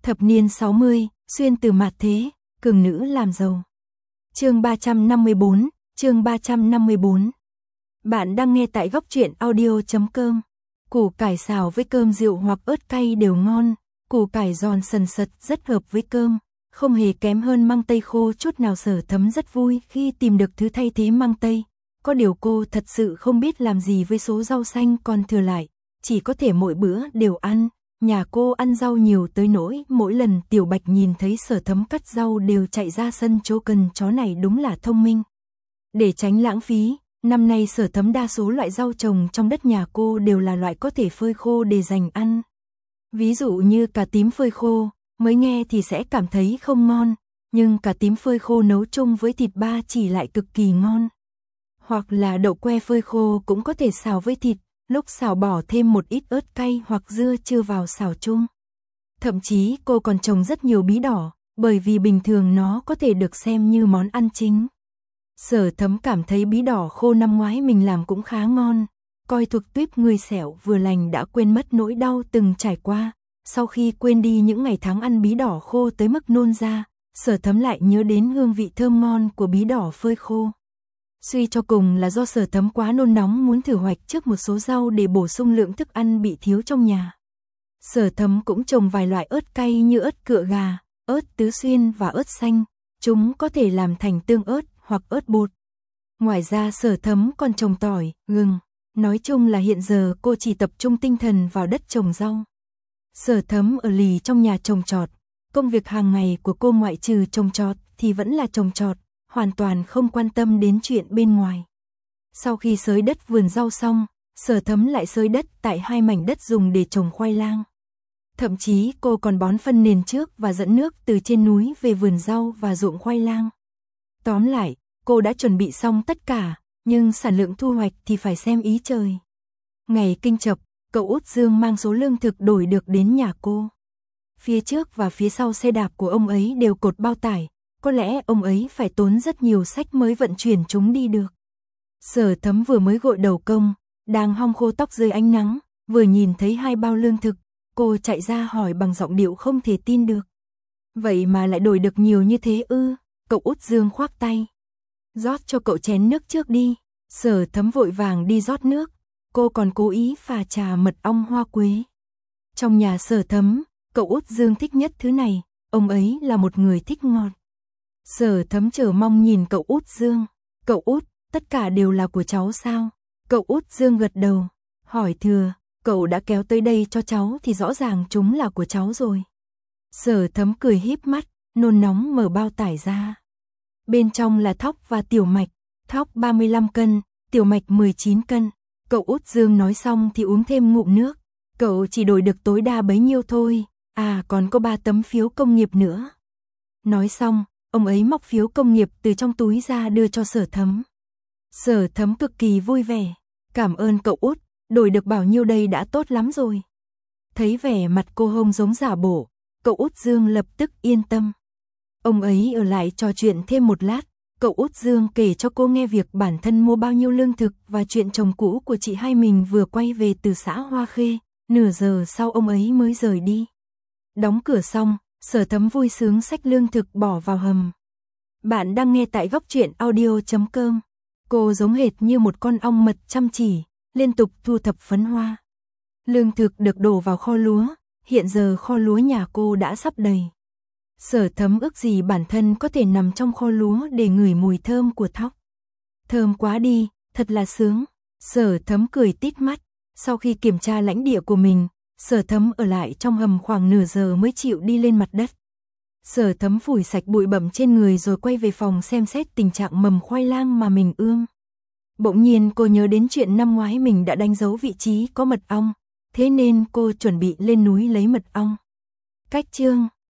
Thập niên 60, xuyên từ mạt thế, cường nữ làm giàu. Chương 354, chương 354. Bạn đang nghe tại góc truyện audio.com. Củ cải xào với cơm rượu hoặc ớt cay đều ngon, củ cải giòn sần sật rất hợp với cơm, không hề kém hơn măng tây khô chút nào. Sở Thấm rất vui khi tìm được thứ thay thế măng tây. Có điều cô thật sự không biết làm gì với số rau xanh còn thừa lại, chỉ có thể mỗi bữa đều ăn. Nhà cô ăn rau nhiều tới nỗi mỗi lần Tiểu Bạch nhìn thấy Sở Thấm cắt rau đều chạy ra sân chỗ cần. Chó này đúng là thông minh. Để tránh lãng phí, năm nay Sở Thấm đa số loại rau trồng trong đất nhà cô đều là loại có thể phơi khô để dành ăn. Ví dụ như cà tím phơi khô, mới nghe thì sẽ cảm thấy không ngon, nhưng cà tím phơi khô nấu chung với thịt ba chỉ lại cực kỳ ngon. Hoặc là đậu que phơi khô cũng có thể xào với thịt, lúc xào bỏ thêm một ít ớt cay hoặc dưa chua vào xào chung. Thậm chí cô còn trồng rất nhiều bí đỏ, bởi vì bình thường nó có thể được xem như món ăn chính. Sở Thấm cảm thấy bí đỏ khô năm ngoái mình làm cũng khá ngon, coi thuộc tuýp người xẻo vừa lành đã quên mất nỗi đau từng trải qua. Sau khi quên đi những ngày tháng ăn bí đỏ khô tới mức nôn ra, Sở Thấm lại nhớ đến hương vị thơm ngon của bí đỏ phơi khô. Suy cho cùng là do Sở Thấm quá nôn nóng muốn thử hoạch trước một số rau để bổ sung lượng thức ăn bị thiếu trong nhà. Sở Thấm cũng trồng vài loại ớt cay như ớt cựa gà, ớt tứ xuyên và ớt xanh, chúng có thể làm thành tương ớt hoặc ớt bột. Ngoài ra Sở Thấm còn trồng tỏi, gừng, nói chung là hiện giờ cô chỉ tập trung tinh thần vào đất trồng rau. Sở Thấm ở lì trong nhà trồng trọt, công việc hàng ngày của cô ngoại trừ trồng trọt thì vẫn là trồng trọt, hoàn toàn không quan tâm đến chuyện bên ngoài. Sau khi xới đất vườn rau xong, Sở Thấm lại xới đất tại hai mảnh đất dùng để trồng khoai lang. Thậm chí cô còn bón phân nền trước và dẫn nước từ trên núi về vườn rau và ruộng khoai lang. Tóm lại, cô đã chuẩn bị xong tất cả, nhưng sản lượng thu hoạch thì phải xem ý trời. Ngày Kinh Chập, cậu Út Dương mang số lương thực đổi được đến nhà cô. Phía trước và phía sau xe đạp của ông ấy đều cột bao tải, có lẽ ông ấy phải tốn rất nhiều sách mới vận chuyển chúng đi được. Sở Thấm vừa mới gội đầu công, đang hong khô tóc dưới ánh nắng, vừa nhìn thấy hai bao lương thực, cô chạy ra hỏi bằng giọng điệu không thể tin được. Vậy mà lại đổi được nhiều như thế ư? Cậu Út Dương khoác tay. Rót cho cậu chén nước trước đi. Sở Thấm vội vàng đi rót nước, cô còn cố ý pha trà mật ong hoa quế. Trong nhà Sở Thấm, cậu Út Dương thích nhất thứ này, ông ấy là một người thích ngọt. Sở Thấm chờ mong nhìn cậu Út Dương. Cậu Út, tất cả đều là của cháu sao? Cậu Út Dương gật đầu, hỏi thừa, cậu đã kéo tới đây cho cháu thì rõ ràng chúng là của cháu rồi. Sở Thấm cười híp mắt, nôn nóng mở bao tải ra. Bên trong là thóc và tiểu mạch, thóc 35 cân, tiểu mạch 19 cân. Cậu Út Dương nói xong thì uống thêm ngụm nước. Cậu chỉ đổi được tối đa bấy nhiêu thôi, à còn có 3 tấm phiếu công nghiệp nữa. Nói xong, ông ấy móc phiếu công nghiệp từ trong túi ra đưa cho Sở Thấm. Sở Thấm cực kỳ vui vẻ, cảm ơn cậu Út, đổi được bao nhiêu đây đã tốt lắm rồi. Thấy vẻ mặt cô không giống giả bộ, cậu Út Dương lập tức yên tâm. Ông ấy ở lại trò chuyện thêm một lát, cậu Út Dương kể cho cô nghe việc bản thân mua bao nhiêu lương thực và chuyện chồng cũ của chị hai mình vừa quay về từ xã Hoa Khê. Nửa giờ sau ông ấy mới rời đi. Đóng cửa xong, Sở Thấm vui sướng xách lương thực bỏ vào hầm. Bạn đang nghe tại góc truyện audio.com. Cô giống hệt như một con ong mật chăm chỉ, liên tục thu thập phấn hoa. Lương thực được đổ vào kho lúa, hiện giờ kho lúa nhà cô đã sắp đầy. Sở Thấm ước gì bản thân có thể nằm trong kho lúa để ngửi mùi thơm của thóc. Thơm quá đi, thật là sướng. Sở Thấm cười tít mắt. Sau khi kiểm tra lãnh địa của mình, Sở Thấm ở lại trong hầm khoảng nửa giờ mới chịu đi lên mặt đất. Sở Thấm phủi sạch bụi bặm trên người rồi quay về phòng xem xét tình trạng mầm khoai lang mà mình ươm. Bỗng nhiên cô nhớ đến chuyện năm ngoái mình đã đánh dấu vị trí có mật ong, thế nên cô chuẩn bị lên núi lấy mật ong. Cách chương